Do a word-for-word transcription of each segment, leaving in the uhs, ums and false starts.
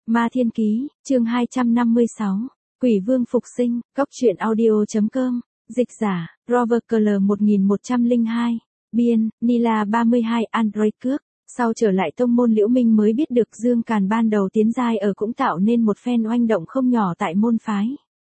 Ma Thiên Ký, chương hai trăm năm mươi sáu, Quỷ Vương phục sinh, Cốc truyện audio.com, dịch giả, Robert Cl một nghìn một trăm lẻ hai, biên, Nila ba mươi hai Android cước. Sau trở lại tông môn Liễu Minh mới biết được Dương Càn ban đầu tiến giai ở cũng tạo nên một phen oanh động không nhỏ tại môn phái.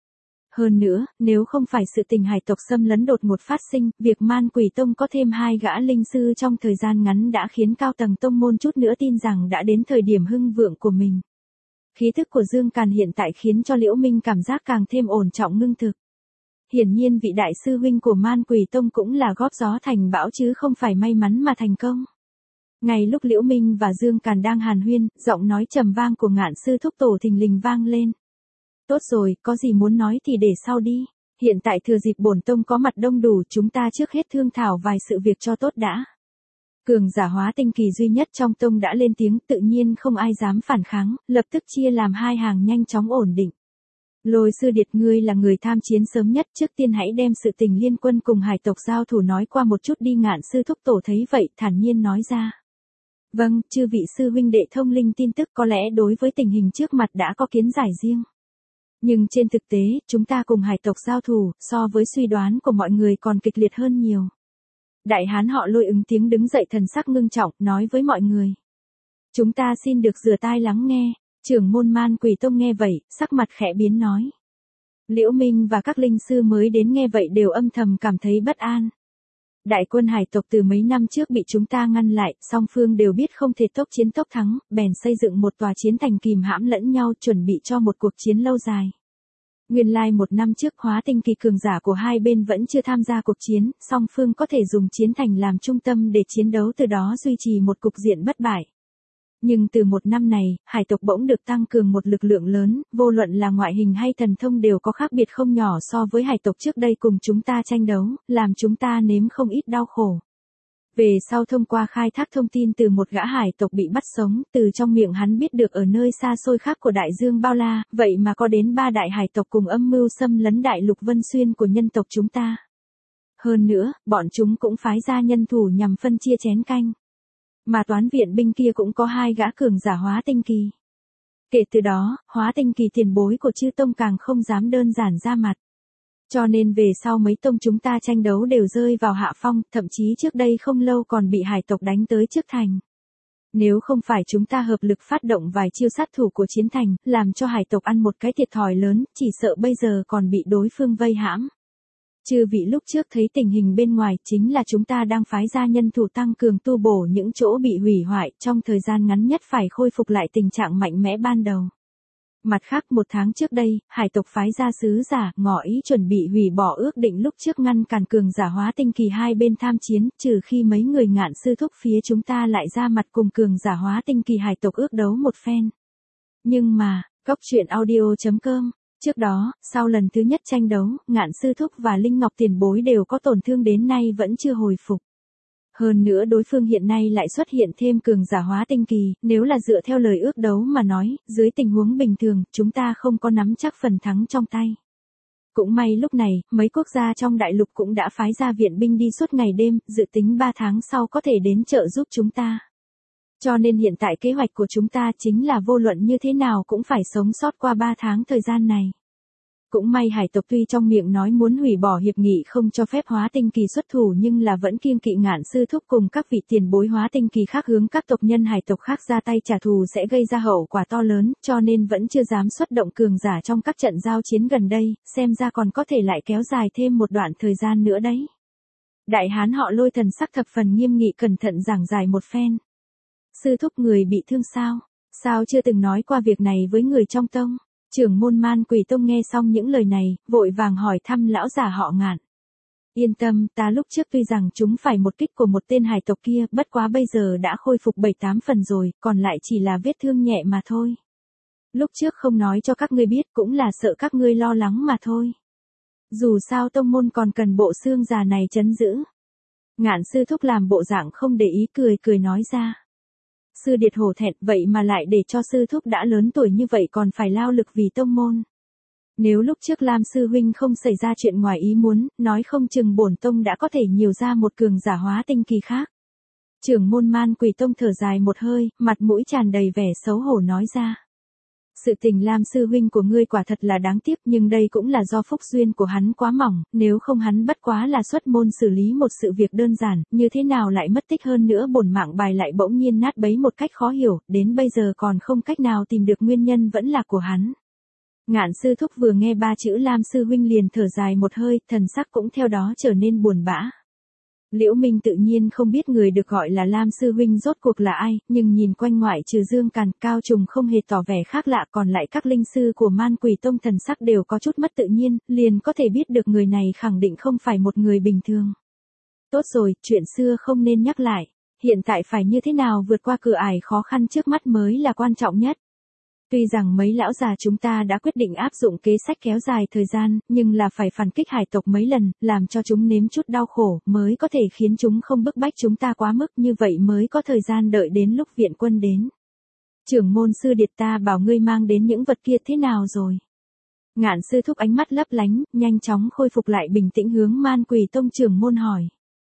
Hơn nữa, nếu không phải sự tình hải tộc xâm lấn đột ngột phát sinh, việc Man Quỷ Tông có thêm hai gã linh sư trong thời gian ngắn đã khiến cao tầng tông môn chút nữa tin rằng đã đến thời điểm hưng vượng của mình. Khí thức của Dương Càn hiện tại khiến cho Liễu Minh cảm giác càng thêm ổn trọng ngưng thực. Hiển nhiên vị đại sư huynh của Man Quỷ Tông cũng là góp gió thành bão chứ không phải may mắn mà thành công. Ngay lúc Liễu Minh và Dương Càn đang hàn huyên, giọng nói trầm vang của Ngạn sư thúc tổ thình lình vang lên. Tốt rồi, có gì muốn nói thì để sau đi. Hiện tại thừa dịp bổn tông có mặt đông đủ, chúng ta trước hết thương thảo vài sự việc cho tốt đã. Cường giả hóa tinh kỳ duy nhất trong tông đã lên tiếng, tự nhiên không ai dám phản kháng, lập tức chia làm hai hàng nhanh chóng ổn định. Lôi sư điệt, ngươi là người tham chiến sớm nhất, trước tiên hãy đem sự tình liên quân cùng hải tộc giao thủ nói qua một chút đi. Ngạn sư thúc tổ thấy vậy, thản nhiên nói ra. Vâng, chư vị sư huynh đệ thông linh tin tức, có lẽ đối với tình hình trước mặt đã có kiến giải riêng. Nhưng trên thực tế, chúng ta cùng hải tộc giao thủ, so với suy đoán của mọi người còn kịch liệt hơn nhiều. Đại hán họ Lôi ứng tiếng đứng dậy, thần sắc ngưng trọng, nói với mọi người. Chúng ta xin được rửa tai lắng nghe. Trưởng môn Man Quỷ Tông nghe vậy, sắc mặt khẽ biến nói. Liễu Minh và các linh sư mới đến nghe vậy đều âm thầm cảm thấy bất an. Đại quân hải tộc từ mấy năm trước bị chúng ta ngăn lại, song phương đều biết không thể tốc chiến tốc thắng, bèn xây dựng một tòa chiến thành kìm hãm lẫn nhau, chuẩn bị cho một cuộc chiến lâu dài. Nguyên lai một năm trước hóa tinh kỳ cường giả của hai bên vẫn chưa tham gia cuộc chiến, song phương có thể dùng chiến thành làm trung tâm để chiến đấu, từ đó duy trì một cục diện bất bại. Nhưng từ một năm này, hải tộc bỗng được tăng cường một lực lượng lớn, vô luận là ngoại hình hay thần thông đều có khác biệt không nhỏ so với hải tộc trước đây cùng chúng ta tranh đấu, làm chúng ta nếm không ít đau khổ. Về sau thông qua khai thác thông tin từ một gã hải tộc bị bắt sống, từ trong miệng hắn biết được ở nơi xa xôi khác của đại dương bao la, vậy mà có đến ba đại hải tộc cùng âm mưu xâm lấn đại lục Vân Xuyên của nhân tộc chúng ta. Hơn nữa, bọn chúng cũng phái ra nhân thủ nhằm phân chia chén canh. Mà toán viện binh kia cũng có hai gã cường giả hóa tinh kỳ. Kể từ đó, hóa tinh kỳ tiền bối của chư tông càng không dám đơn giản ra mặt. Cho nên về sau mấy tông chúng ta tranh đấu đều rơi vào hạ phong, thậm chí trước đây không lâu còn bị hải tộc đánh tới trước thành. Nếu không phải chúng ta hợp lực phát động vài chiêu sát thủ của chiến thành, làm cho hải tộc ăn một cái thiệt thòi lớn, chỉ sợ bây giờ còn bị đối phương vây hãm. Chư vị lúc trước thấy tình hình bên ngoài, chính là chúng ta đang phái ra nhân thủ tăng cường tu bổ những chỗ bị hủy hoại, trong thời gian ngắn nhất phải khôi phục lại tình trạng mạnh mẽ ban đầu. Mặt khác, một tháng trước đây, hải tộc phái ra sứ giả, ngỏ ý chuẩn bị hủy bỏ ước định lúc trước ngăn cản cường giả hóa tinh kỳ hai bên tham chiến, trừ khi mấy người Ngạn sư thúc phía chúng ta lại ra mặt cùng cường giả hóa tinh kỳ hải tộc ước đấu một phen. Nhưng mà, Cốc truyện audio.com. Trước đó, sau lần thứ nhất tranh đấu, Ngạn sư thúc và Linh Ngọc tiền bối đều có tổn thương đến nay vẫn chưa hồi phục. Hơn nữa đối phương hiện nay lại xuất hiện thêm cường giả hóa tinh kỳ, nếu là dựa theo lời ước đấu mà nói, dưới tình huống bình thường, chúng ta không có nắm chắc phần thắng trong tay. Cũng may lúc này, mấy quốc gia trong đại lục cũng đã phái ra viện binh đi suốt ngày đêm, dự tính ba tháng sau có thể đến trợ giúp chúng ta. Cho nên hiện tại kế hoạch của chúng ta chính là vô luận như thế nào cũng phải sống sót qua ba tháng thời gian này. Cũng may hải tộc tuy trong miệng nói muốn hủy bỏ hiệp nghị không cho phép hóa tinh kỳ xuất thủ, nhưng là vẫn kiêng kỵ Ngạn sư thúc cùng các vị tiền bối hóa tinh kỳ khác hướng các tộc nhân hải tộc khác ra tay trả thù sẽ gây ra hậu quả to lớn, cho nên vẫn chưa dám xuất động cường giả trong các trận giao chiến gần đây, xem ra còn có thể lại kéo dài thêm một đoạn thời gian nữa đấy. Đại hán họ Lôi thần sắc thập phần nghiêm nghị cẩn thận giảng giải một phen. Sư thúc, người bị thương sao? Sao chưa từng nói qua việc này với người trong tông? Trưởng môn Man Quỷ Tông nghe xong những lời này, vội vàng hỏi thăm lão giả họ Ngạn. Yên tâm, ta lúc trước tuy rằng chúng phải một kích của một tên hải tộc kia, bất quá bây giờ đã khôi phục bảy tám phần rồi, còn lại chỉ là vết thương nhẹ mà thôi. Lúc trước không nói cho các ngươi biết cũng là sợ các ngươi lo lắng mà thôi. Dù sao tông môn còn cần bộ xương già này trấn giữ. Ngạn sư thúc làm bộ dạng không để ý, cười cười nói ra. Sư điệt hổ thẹn, vậy mà lại để cho sư thúc đã lớn tuổi như vậy còn phải lao lực vì tông môn. Nếu lúc trước Lam sư huynh không xảy ra chuyện ngoài ý muốn, nói không chừng bổn tông đã có thể nhiều ra một cường giả hóa tinh kỳ khác. Trưởng môn Man Quỷ Tông thở dài một hơi, mặt mũi tràn đầy vẻ xấu hổ nói ra. Sự tình Lam sư huynh của ngươi quả thật là đáng tiếc, nhưng đây cũng là do phúc duyên của hắn quá mỏng, nếu không hắn bất quá là xuất môn xử lý một sự việc đơn giản, như thế nào lại mất tích, hơn nữa bổn mạng bài lại bỗng nhiên nát bấy một cách khó hiểu, đến bây giờ còn không cách nào tìm được nguyên nhân vẫn là của hắn. Ngạn sư thúc vừa nghe ba chữ Lam sư huynh liền thở dài một hơi, thần sắc cũng theo đó trở nên buồn bã. Liễu Minh tự nhiên không biết người được gọi là Lam sư huynh rốt cuộc là ai, nhưng nhìn quanh ngoại trừ Dương Càn, Cao Trùng không hề tỏ vẻ khác lạ, còn lại các linh sư của Man Quỷ Tông thần sắc đều có chút mất tự nhiên, liền có thể biết được người này khẳng định không phải một người bình thường. Tốt rồi, chuyện xưa không nên nhắc lại, hiện tại phải như thế nào vượt qua cửa ải khó khăn trước mắt mới là quan trọng nhất. Tuy rằng mấy lão già chúng ta đã quyết định áp dụng kế sách kéo dài thời gian, nhưng là phải phản kích hải tộc mấy lần, làm cho chúng nếm chút đau khổ, mới có thể khiến chúng không bức bách chúng ta quá mức, như vậy mới có thời gian đợi đến lúc viện quân đến. Trưởng môn sư điệt, ta bảo ngươi mang đến những vật kia thế nào rồi? Ngạn sư thúc ánh mắt lấp lánh, nhanh chóng khôi phục lại bình tĩnh hướng Man Quỷ Tông trưởng môn hỏi.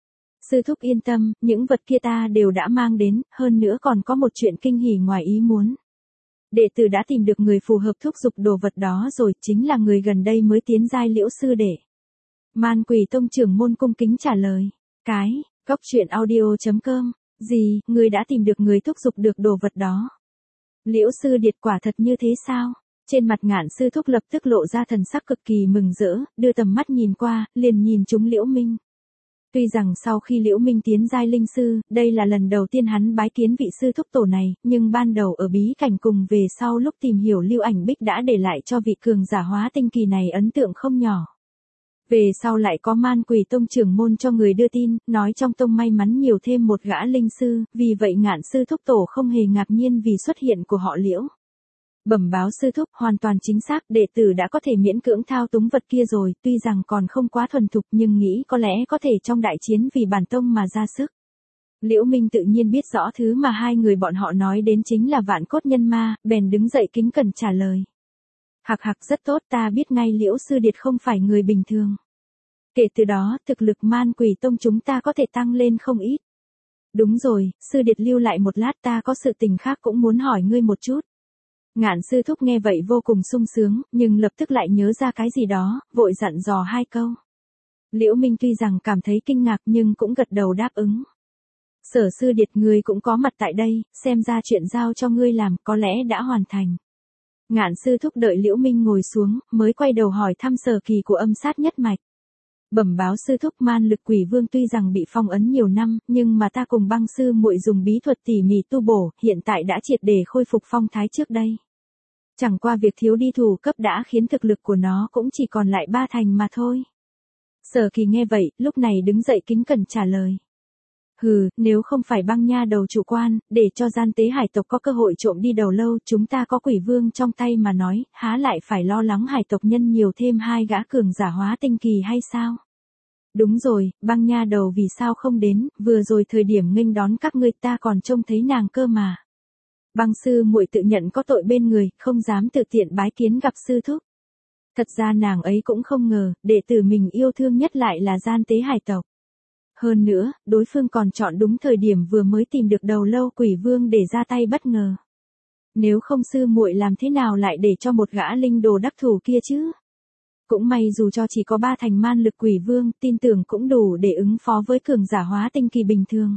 Sư thúc yên tâm, những vật kia ta đều đã mang đến, hơn nữa còn có một chuyện kinh hỉ ngoài ý muốn. Đệ tử đã tìm được người phù hợp thúc giục đồ vật đó rồi, chính là người gần đây mới tiến giai Liễu sư đệ. Man Quỷ Tông trưởng môn cung kính trả lời. Cái, Cóc Truyện Audio chấm com, gì, người đã tìm được người thúc giục được đồ vật đó? Liễu sư điệt, quả thật như thế sao? Trên mặt Ngạn sư thúc lập tức lộ ra thần sắc cực kỳ mừng rỡ, đưa tầm mắt nhìn qua, liền nhìn trúng Liễu Minh. Tuy rằng sau khi Liễu Minh tiến giai linh sư, đây là lần đầu tiên hắn bái kiến vị sư thúc tổ này, nhưng ban đầu ở bí cảnh cùng về sau lúc tìm hiểu Lưu Ảnh Bích đã để lại cho vị cường giả hóa tinh kỳ này ấn tượng không nhỏ. Về sau lại có Man Quỷ Tông trưởng môn cho người đưa tin, nói trong tông may mắn nhiều thêm một gã linh sư, vì vậy Ngạn sư thúc tổ không hề ngạc nhiên vì xuất hiện của họ Liễu. Bẩm báo sư thúc, hoàn toàn chính xác, đệ tử đã có thể miễn cưỡng thao túng vật kia rồi, tuy rằng còn không quá thuần thục nhưng nghĩ có lẽ có thể trong đại chiến vì bản tông mà ra sức. Liễu Minh tự nhiên biết rõ thứ mà hai người bọn họ nói đến chính là vạn cốt nhân ma, bèn đứng dậy kính cẩn trả lời. Hạc hạc, rất tốt, ta biết ngay Liễu sư điệt không phải người bình thường. Kể từ đó, thực lực Man Quỷ Tông chúng ta có thể tăng lên không ít. Đúng rồi, sư điệt lưu lại một lát, ta có sự tình khác cũng muốn hỏi ngươi một chút. Ngạn sư thúc nghe vậy vô cùng sung sướng, nhưng lập tức lại nhớ ra cái gì đó, vội dặn dò hai câu. Liễu Minh tuy rằng cảm thấy kinh ngạc nhưng cũng gật đầu đáp ứng. Sở sư điệt, ngươi cũng có mặt tại đây, xem ra chuyện giao cho ngươi làm có lẽ đã hoàn thành. Ngạn sư thúc đợi Liễu Minh ngồi xuống, mới quay đầu hỏi thăm sở kỳ của âm sát nhất mạch. Bẩm báo sư thúc, Man Lực Quỷ Vương tuy rằng bị phong ấn nhiều năm, nhưng mà ta cùng Băng sư muội dùng bí thuật tỉ mỉ tu bổ, hiện tại đã triệt để khôi phục phong thái trước đây. Chẳng qua việc thiếu đi thủ cấp đã khiến thực lực của nó cũng chỉ còn lại ba thành mà thôi. Sở Kỳ nghe vậy, lúc này đứng dậy kính cẩn trả lời. Hừ, nếu không phải Băng nha đầu chủ quan, để cho gian tế hải tộc có cơ hội trộm đi đầu lâu, chúng ta có Quỷ Vương trong tay mà nói, há lại phải lo lắng hải tộc nhân nhiều thêm hai gã cường giả hóa tinh kỳ hay sao? Đúng rồi, Băng nha đầu vì sao không đến, vừa rồi thời điểm nghênh đón các ngươi ta còn trông thấy nàng cơ mà. Băng sư muội tự nhận có tội bên người, không dám tự tiện bái kiến gặp sư thúc. Thật ra nàng ấy cũng không ngờ, đệ tử mình yêu thương nhất lại là gian tế hải tộc. Hơn nữa, đối phương còn chọn đúng thời điểm vừa mới tìm được đầu lâu Quỷ Vương để ra tay bất ngờ. Nếu không sư muội làm thế nào lại để cho một gã linh đồ đắc thủ kia chứ? Cũng may dù cho chỉ có ba thành Man Lực Quỷ Vương, tin tưởng cũng đủ để ứng phó với cường giả hóa tinh kỳ bình thường.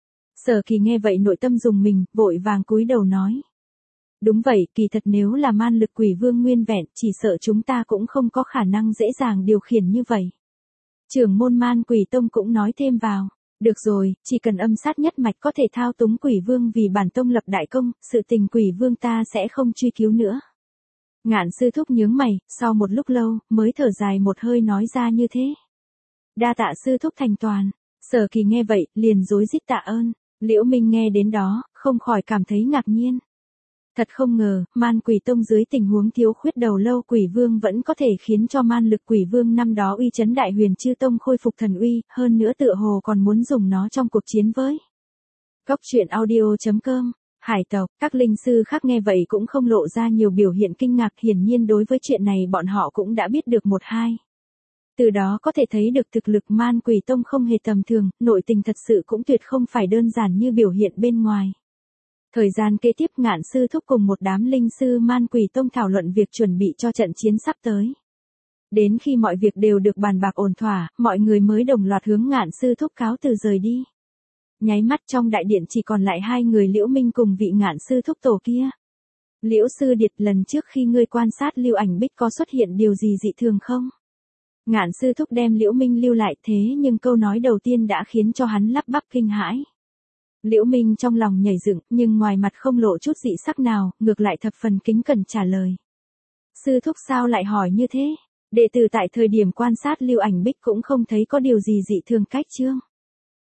Sở Kỳ nghe vậy nội tâm rùng mình, vội vàng cúi đầu nói. Đúng vậy, kỳ thật nếu là Man Lực Quỷ Vương nguyên vẹn, chỉ sợ chúng ta cũng không có khả năng dễ dàng điều khiển như vậy. Trưởng môn Man Quỷ Tông cũng nói thêm vào. Được rồi, chỉ cần âm sát nhất mạch có thể thao túng Quỷ Vương vì bản tông lập đại công, sự tình Quỷ Vương ta sẽ không truy cứu nữa. Ngạn sư thúc nhướng mày, sau một lúc lâu, mới thở dài một hơi nói ra như thế. Đa tạ sư thúc thành toàn. Sở Kỳ nghe vậy, liền rối rít tạ ơn. Liễu Minh nghe đến đó, không khỏi cảm thấy ngạc nhiên. Thật không ngờ, Man Quỷ Tông dưới tình huống thiếu khuyết đầu lâu Quỷ Vương vẫn có thể khiến cho Man Lực Quỷ Vương năm đó uy chấn Đại Huyền Chư Tông khôi phục thần uy, hơn nữa tựa hồ còn muốn dùng nó trong cuộc chiến với. Cóc Truyện Audio chấm com. Hải tộc, các linh sư khác nghe vậy cũng không lộ ra nhiều biểu hiện kinh ngạc, hiển nhiên đối với chuyện này bọn họ cũng đã biết được một hai. Từ đó có thể thấy được thực lực Man Quỷ Tông không hề tầm thường, nội tình thật sự cũng tuyệt không phải đơn giản như biểu hiện bên ngoài. Thời gian kế tiếp Ngạn sư thúc cùng một đám linh sư Man Quỷ Tông thảo luận việc chuẩn bị cho trận chiến sắp tới. Đến khi mọi việc đều được bàn bạc ổn thỏa, mọi người mới đồng loạt hướng Ngạn sư thúc cáo từ rời đi. Nháy mắt trong đại điện chỉ còn lại hai người Liễu Minh cùng vị Ngạn sư thúc tổ kia. Liễu sư điệt, lần trước khi ngươi quan sát Lưu Ảnh Bích có xuất hiện điều gì dị thường không? Ngạn sư thúc đem Liễu Minh lưu lại, thế nhưng câu nói đầu tiên đã khiến cho hắn lắp bắp kinh hãi. Liễu Minh trong lòng nhảy dựng, nhưng ngoài mặt không lộ chút dị sắc nào, ngược lại thập phần kính cẩn trả lời. Sư thúc sao lại hỏi như thế? Đệ tử tại thời điểm quan sát Lưu Ảnh Bích cũng không thấy có điều gì dị thường cách chương.